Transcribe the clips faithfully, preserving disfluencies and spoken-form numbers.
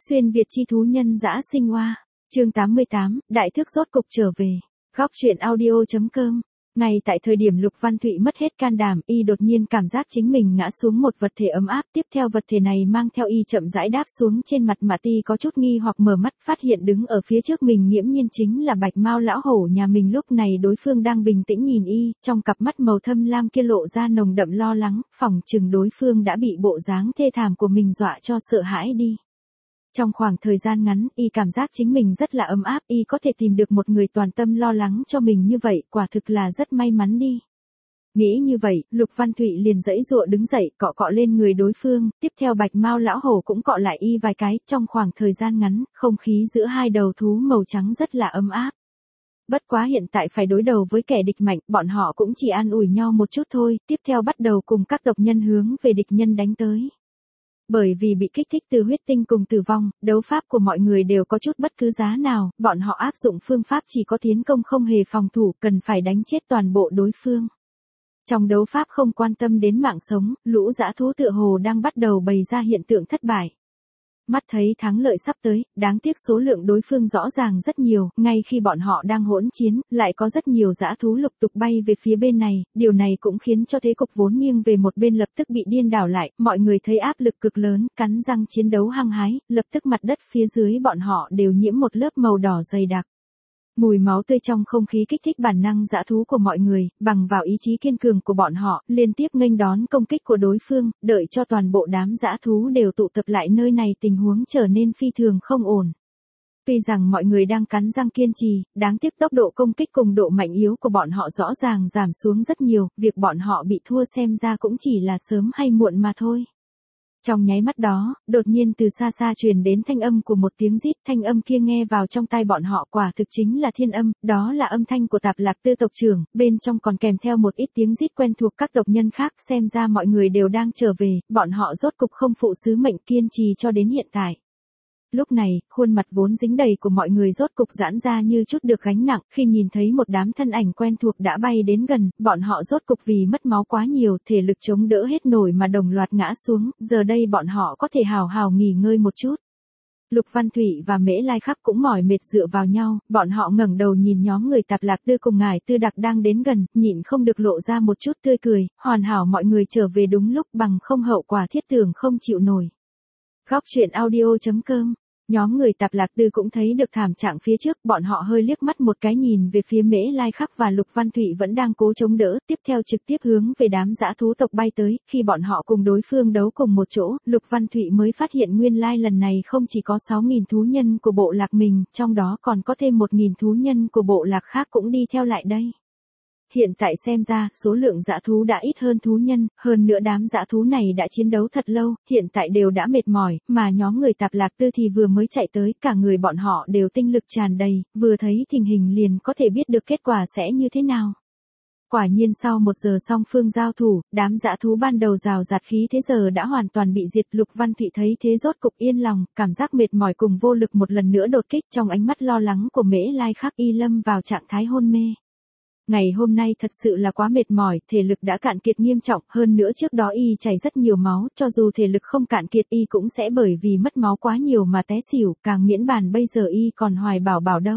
Xuyên Việt chi thú nhân dã sinh oa. Chương tám mươi tám, Đại Thước rốt cục trở về. Góc truyện audio.com. Ngay tại thời điểm Lục Văn Thụy mất hết can đảm, y đột nhiên cảm giác chính mình ngã xuống một vật thể ấm áp, tiếp theo vật thể này mang theo y chậm rãi đáp xuống trên mặt Mã Ti có chút nghi hoặc mở mắt, phát hiện đứng ở phía trước mình nghiễm nhiên chính là Bạch Mao lão hổ nhà mình. Lúc này đối phương đang bình tĩnh nhìn y, trong cặp mắt màu thâm lam kia lộ ra nồng đậm lo lắng, phỏng chừng đối phương đã bị bộ dáng thê thảm của mình dọa cho sợ hãi đi. Trong khoảng thời gian ngắn, y cảm giác chính mình rất là ấm áp, y có thể tìm được một người toàn tâm lo lắng cho mình như vậy, quả thực là rất may mắn đi. Nghĩ như vậy, Lục Văn Thụy liền giãy giụa đứng dậy, cọ cọ lên người đối phương, tiếp theo Bạch Mao lão hổ cũng cọ lại y vài cái, trong khoảng thời gian ngắn, không khí giữa hai đầu thú màu trắng rất là ấm áp. Bất quá hiện tại phải đối đầu với kẻ địch mạnh, bọn họ cũng chỉ an ủi nhau một chút thôi, tiếp theo bắt đầu cùng các độc nhân hướng về địch nhân đánh tới. Bởi vì bị kích thích từ huyết tinh cùng tử vong, đấu pháp của mọi người đều có chút bất cứ giá nào, bọn họ áp dụng phương pháp chỉ có tiến công không hề phòng thủ, cần phải đánh chết toàn bộ đối phương. Trong đấu pháp không quan tâm đến mạng sống, lũ dã thú tựa hồ đang bắt đầu bày ra hiện tượng thất bại. Mắt thấy thắng lợi sắp tới, đáng tiếc số lượng đối phương rõ ràng rất nhiều, ngay khi bọn họ đang hỗn chiến, lại có rất nhiều dã thú lục tục bay về phía bên này, điều này cũng khiến cho thế cục vốn nghiêng về một bên lập tức bị điên đảo lại, mọi người thấy áp lực cực lớn, cắn răng chiến đấu hăng hái, lập tức mặt đất phía dưới bọn họ đều nhiễm một lớp màu đỏ dày đặc. Mùi máu tươi trong không khí kích thích bản năng dã thú của mọi người, bằng vào ý chí kiên cường của bọn họ, liên tiếp nghênh đón công kích của đối phương, đợi cho toàn bộ đám dã thú đều tụ tập lại nơi này, tình huống trở nên phi thường không ổn. Tuy rằng mọi người đang cắn răng kiên trì, đáng tiếc tốc độ công kích cùng độ mạnh yếu của bọn họ rõ ràng giảm xuống rất nhiều, việc bọn họ bị thua xem ra cũng chỉ là sớm hay muộn mà thôi. Trong nháy mắt đó, đột nhiên từ xa xa truyền đến thanh âm của một tiếng rít, thanh âm kia nghe vào trong tai bọn họ quả thực chính là thiên âm, đó là âm thanh của Tạp Lạc Tư tộc trưởng, bên trong còn kèm theo một ít tiếng rít quen thuộc các độc nhân khác, xem ra mọi người đều đang trở về, bọn họ rốt cục không phụ sứ mệnh kiên trì cho đến hiện tại. Lúc này, khuôn mặt vốn dính đầy của mọi người rốt cục giãn ra như chút được gánh nặng, khi nhìn thấy một đám thân ảnh quen thuộc đã bay đến gần, bọn họ rốt cục vì mất máu quá nhiều, thể lực chống đỡ hết nổi mà đồng loạt ngã xuống, giờ đây bọn họ có thể hào hào nghỉ ngơi một chút. Lục Văn Thụy và Mễ Lai Khắc cũng mỏi mệt dựa vào nhau, bọn họ ngẩng đầu nhìn nhóm người Tạp Lạc Tư cùng Ngải Tư Đặc đang đến gần, nhịn không được lộ ra một chút tươi cười, hoàn hảo mọi người trở về đúng lúc, bằng không hậu quả thiết tưởng không chịu nổi. Góc truyện audio.com. Nhóm người Tạp Lạc Tư cũng thấy được thảm trạng phía trước, bọn họ hơi liếc mắt một cái nhìn về phía Mễ Lai Khắc và Lục Văn Thụy vẫn đang cố chống đỡ, tiếp theo trực tiếp hướng về đám dã thú tộc bay tới, khi bọn họ cùng đối phương đấu cùng một chỗ, Lục Văn Thụy mới phát hiện nguyên lai lần này không chỉ có sáu nghìn thú nhân của bộ lạc mình, trong đó còn có thêm một nghìn thú nhân của bộ lạc khác cũng đi theo lại đây. Hiện tại xem ra, số lượng dã thú đã ít hơn thú nhân, hơn nữa đám dã thú này đã chiến đấu thật lâu, hiện tại đều đã mệt mỏi, mà nhóm người Tạp Lạc Tư thì vừa mới chạy tới, cả người bọn họ đều tinh lực tràn đầy, vừa thấy tình hình liền có thể biết được kết quả sẽ như thế nào. Quả nhiên sau một giờ song phương giao thủ, đám dã thú ban đầu rào rạt khí thế giờ đã hoàn toàn bị diệt. Lục Văn Thụy thấy thế rốt cục yên lòng, cảm giác mệt mỏi cùng vô lực một lần nữa đột kích, trong ánh mắt lo lắng của Mễ Lai Khắc y lâm vào trạng thái hôn mê. Ngày hôm nay thật sự là quá mệt mỏi, thể lực đã cạn kiệt nghiêm trọng, hơn nữa trước đó y chảy rất nhiều máu, cho dù thể lực không cạn kiệt y cũng sẽ bởi vì mất máu quá nhiều mà té xỉu, càng miễn bàn bây giờ y còn hoài bảo bảo đâu.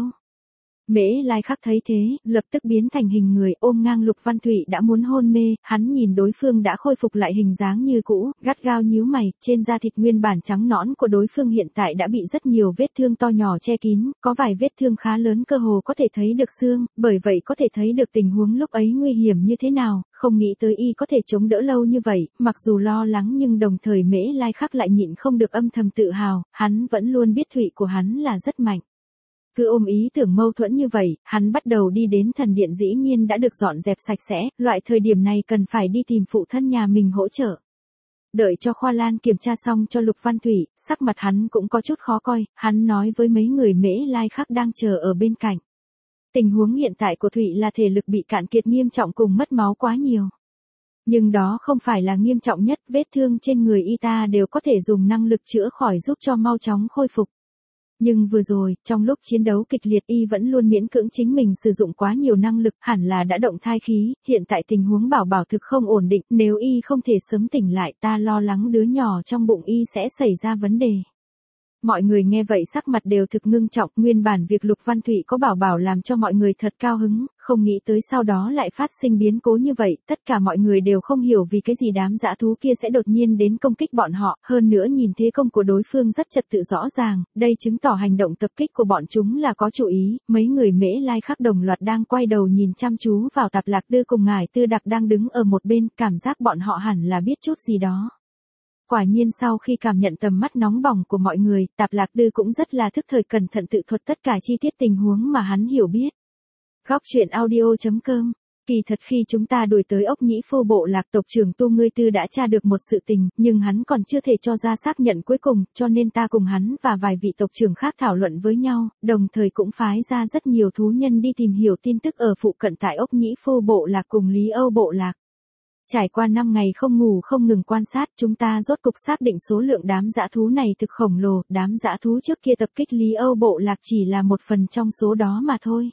Mễ Lai Khắc thấy thế, lập tức biến thành hình người ôm ngang Lục Văn Thụy đã muốn hôn mê, hắn nhìn đối phương đã khôi phục lại hình dáng như cũ, gắt gao nhíu mày, trên da thịt nguyên bản trắng nõn của đối phương hiện tại đã bị rất nhiều vết thương to nhỏ che kín, có vài vết thương khá lớn cơ hồ có thể thấy được xương, bởi vậy có thể thấy được tình huống lúc ấy nguy hiểm như thế nào, không nghĩ tới y có thể chống đỡ lâu như vậy, mặc dù lo lắng nhưng đồng thời Mễ Lai Khắc lại nhịn không được âm thầm tự hào, hắn vẫn luôn biết Thụy của hắn là rất mạnh. Cứ ôm ý tưởng mâu thuẫn như vậy, hắn bắt đầu đi đến thần điện dĩ nhiên đã được dọn dẹp sạch sẽ, loại thời điểm này cần phải đi tìm phụ thân nhà mình hỗ trợ. Đợi cho Khoa Lan kiểm tra xong cho Lục Văn Thụy, sắc mặt hắn cũng có chút khó coi, hắn nói với mấy người Mễ Lai Khắc đang chờ ở bên cạnh. Tình huống hiện tại của Thụy là thể lực bị cạn kiệt nghiêm trọng cùng mất máu quá nhiều. Nhưng đó không phải là nghiêm trọng nhất, vết thương trên người y ta đều có thể dùng năng lực chữa khỏi giúp cho mau chóng khôi phục. Nhưng vừa rồi, trong lúc chiến đấu kịch liệt y vẫn luôn miễn cưỡng chính mình sử dụng quá nhiều năng lực, hẳn là đã động thai khí, hiện tại tình huống bảo bảo thực không ổn định, nếu y không thể sớm tỉnh lại ta lo lắng đứa nhỏ trong bụng y sẽ xảy ra vấn đề. Mọi người nghe vậy sắc mặt đều thực ngưng trọng, nguyên bản việc Lục Văn Thụy có bảo bảo làm cho mọi người thật cao hứng, không nghĩ tới sau đó lại phát sinh biến cố như vậy, tất cả mọi người đều không hiểu vì cái gì đám dã thú kia sẽ đột nhiên đến công kích bọn họ, hơn nữa nhìn thế công của đối phương rất trật tự rõ ràng, đây chứng tỏ hành động tập kích của bọn chúng là có chủ ý, mấy người Mễ Lai Khắc đồng loạt đang quay đầu nhìn chăm chú vào Tạp Lạc Tư cùng Ngải Tư Đặc đang đứng ở một bên, cảm giác bọn họ hẳn là biết chút gì đó. Quả nhiên sau khi cảm nhận tầm mắt nóng bỏng của mọi người, Tạp Lạc Tư cũng rất là thức thời cẩn thận tự thuật tất cả chi tiết tình huống mà hắn hiểu biết. Góc truyện audio chấm com. Kỳ thật khi chúng ta đuổi tới ốc nhĩ phu bộ lạc, tộc trưởng Tu Ngươi Tư đã tra được một sự tình, nhưng hắn còn chưa thể cho ra xác nhận cuối cùng, cho nên ta cùng hắn và vài vị tộc trưởng khác thảo luận với nhau, đồng thời cũng phái ra rất nhiều thú nhân đi tìm hiểu tin tức ở phụ cận tại ốc nhĩ phu bộ lạc cùng Lý Âu bộ lạc. Trải qua năm ngày không ngủ không ngừng quan sát, chúng ta rốt cục xác định số lượng đám dã thú này thực khổng lồ, đám dã thú trước kia tập kích Lý Âu bộ lạc chỉ là một phần trong số đó mà thôi.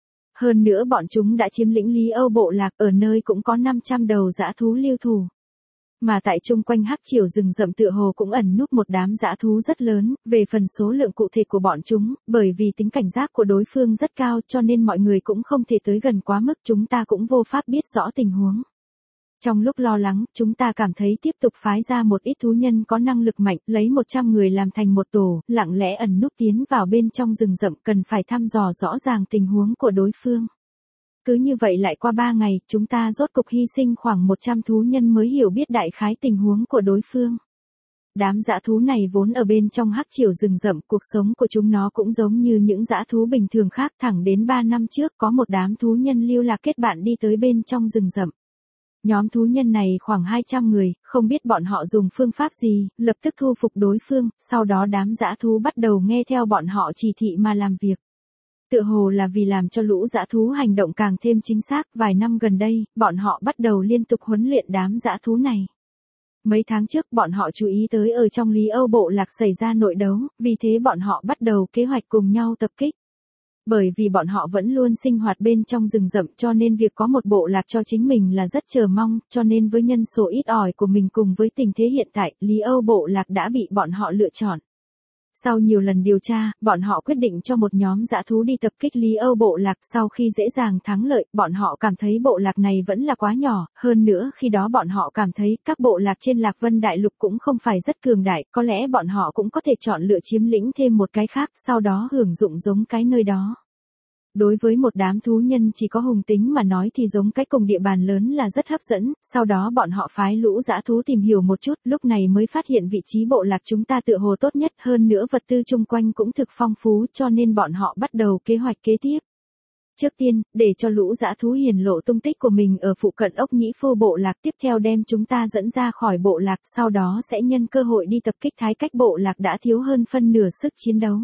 Hơn nữa bọn chúng đã chiếm lĩnh Lý Âu bộ lạc, ở nơi cũng có năm trăm đầu dã thú lưu thủ. Mà tại chung quanh hắc triều rừng rậm tựa hồ cũng ẩn núp một đám dã thú rất lớn, về phần số lượng cụ thể của bọn chúng, bởi vì tính cảnh giác của đối phương rất cao cho nên mọi người cũng không thể tới gần quá mức, chúng ta cũng vô pháp biết rõ tình huống. Trong lúc lo lắng, chúng ta cảm thấy tiếp tục phái ra một ít thú nhân có năng lực mạnh, lấy một trăm người làm thành một tổ, lặng lẽ ẩn núp tiến vào bên trong rừng rậm, cần phải thăm dò rõ ràng tình huống của đối phương. Cứ như vậy lại qua ba ngày, chúng ta rốt cục hy sinh khoảng một trăm thú nhân mới hiểu biết đại khái tình huống của đối phương. Đám dã thú này vốn ở bên trong hắc triều rừng rậm, cuộc sống của chúng nó cũng giống như những dã thú bình thường khác, thẳng đến ba năm trước có một đám thú nhân lưu lạc kết bạn đi tới bên trong rừng rậm. Nhóm thú nhân này khoảng hai trăm người, không biết bọn họ dùng phương pháp gì, lập tức thu phục đối phương, sau đó đám dã thú bắt đầu nghe theo bọn họ chỉ thị mà làm việc. Tựa hồ là vì làm cho lũ dã thú hành động càng thêm chính xác, vài năm gần đây, bọn họ bắt đầu liên tục huấn luyện đám dã thú này. Mấy tháng trước bọn họ chú ý tới ở trong Lý Âu bộ lạc xảy ra nội đấu, vì thế bọn họ bắt đầu kế hoạch cùng nhau tập kích. Bởi vì bọn họ vẫn luôn sinh hoạt bên trong rừng rậm cho nên việc có một bộ lạc cho chính mình là rất chờ mong, cho nên với nhân số ít ỏi của mình cùng với tình thế hiện tại, Lý Âu bộ lạc đã bị bọn họ lựa chọn. Sau nhiều lần điều tra, bọn họ quyết định cho một nhóm dã thú đi tập kích Lý Âu bộ lạc, sau khi dễ dàng thắng lợi, bọn họ cảm thấy bộ lạc này vẫn là quá nhỏ, hơn nữa khi đó bọn họ cảm thấy các bộ lạc trên Lạc Vân Đại Lục cũng không phải rất cường đại, có lẽ bọn họ cũng có thể chọn lựa chiếm lĩnh thêm một cái khác, sau đó hưởng dụng giống cái nơi đó. Đối với một đám thú nhân chỉ có hùng tính mà nói thì giống cái cùng địa bàn lớn là rất hấp dẫn, sau đó bọn họ phái lũ dã thú tìm hiểu một chút, lúc này mới phát hiện vị trí bộ lạc chúng ta tựa hồ tốt nhất, hơn nữa vật tư chung quanh cũng thực phong phú cho nên bọn họ bắt đầu kế hoạch kế tiếp. Trước tiên, để cho lũ dã thú hiển lộ tung tích của mình ở phụ cận ốc nhĩ phu bộ lạc, tiếp theo đem chúng ta dẫn ra khỏi bộ lạc, sau đó sẽ nhân cơ hội đi tập kích Thái Cách bộ lạc đã thiếu hơn phân nửa sức chiến đấu.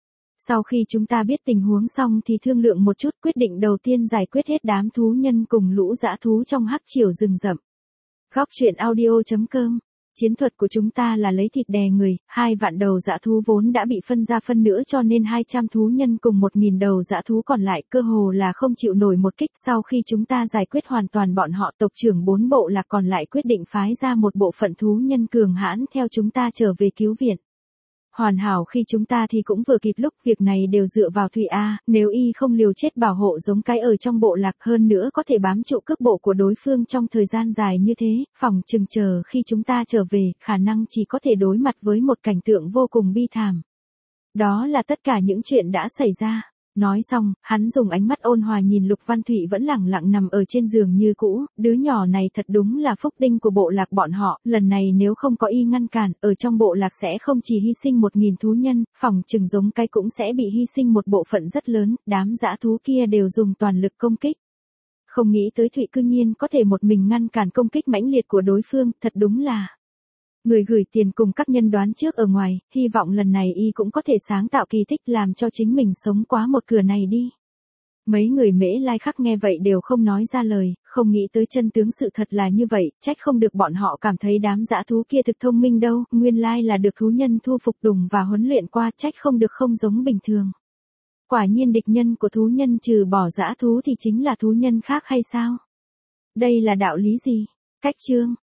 Sau khi chúng ta biết tình huống xong thì thương lượng một chút, quyết định đầu tiên giải quyết hết đám thú nhân cùng lũ dã thú trong hắc triều rừng rậm. Góc truyện audio chấm com. Chiến thuật của chúng ta là lấy thịt đè người, hai vạn đầu dã thú vốn đã bị phân ra phân nữa cho nên hai trăm thú nhân cùng một nghìn đầu dã thú còn lại cơ hồ là không chịu nổi một kích. Sau khi chúng ta giải quyết hoàn toàn bọn họ, tộc trưởng bốn bộ lạc còn lại quyết định phái ra một bộ phận thú nhân cường hãn theo chúng ta trở về cứu viện. Hoàn hảo khi chúng ta thì cũng vừa kịp lúc, việc này đều dựa vào Thụy A, nếu y không liều chết bảo hộ giống cái ở trong bộ lạc, hơn nữa có thể bám trụ cước bộ của đối phương trong thời gian dài như thế, phòng chừng chờ khi chúng ta trở về, khả năng chỉ có thể đối mặt với một cảnh tượng vô cùng bi thảm. Đó là tất cả những chuyện đã xảy ra. Nói xong, hắn dùng ánh mắt ôn hòa nhìn Lục Văn Thụy vẫn lẳng lặng nằm ở trên giường như cũ, đứa nhỏ này thật đúng là phúc tinh của bộ lạc bọn họ, lần này nếu không có y ngăn cản, ở trong bộ lạc sẽ không chỉ hy sinh một nghìn thú nhân, phòng chừng giống cái cũng sẽ bị hy sinh một bộ phận rất lớn, đám dã thú kia đều dùng toàn lực công kích. Không nghĩ tới Thụy cư nhiên có thể một mình ngăn cản công kích mãnh liệt của đối phương, thật đúng là... Người gửi tiền cùng các nhân đoán trước ở ngoài, hy vọng lần này y cũng có thể sáng tạo kỳ tích làm cho chính mình sống quá một cửa này đi. Mấy người Mễ Lai Khắc nghe vậy đều không nói ra lời, không nghĩ tới chân tướng sự thật là như vậy, trách không được bọn họ cảm thấy đám dã thú kia thực thông minh đâu, nguyên lai là được thú nhân thu phục đùng và huấn luyện qua, trách không được không giống bình thường. Quả nhiên địch nhân của thú nhân trừ bỏ dã thú thì chính là thú nhân khác hay sao? Đây là đạo lý gì? Cách chương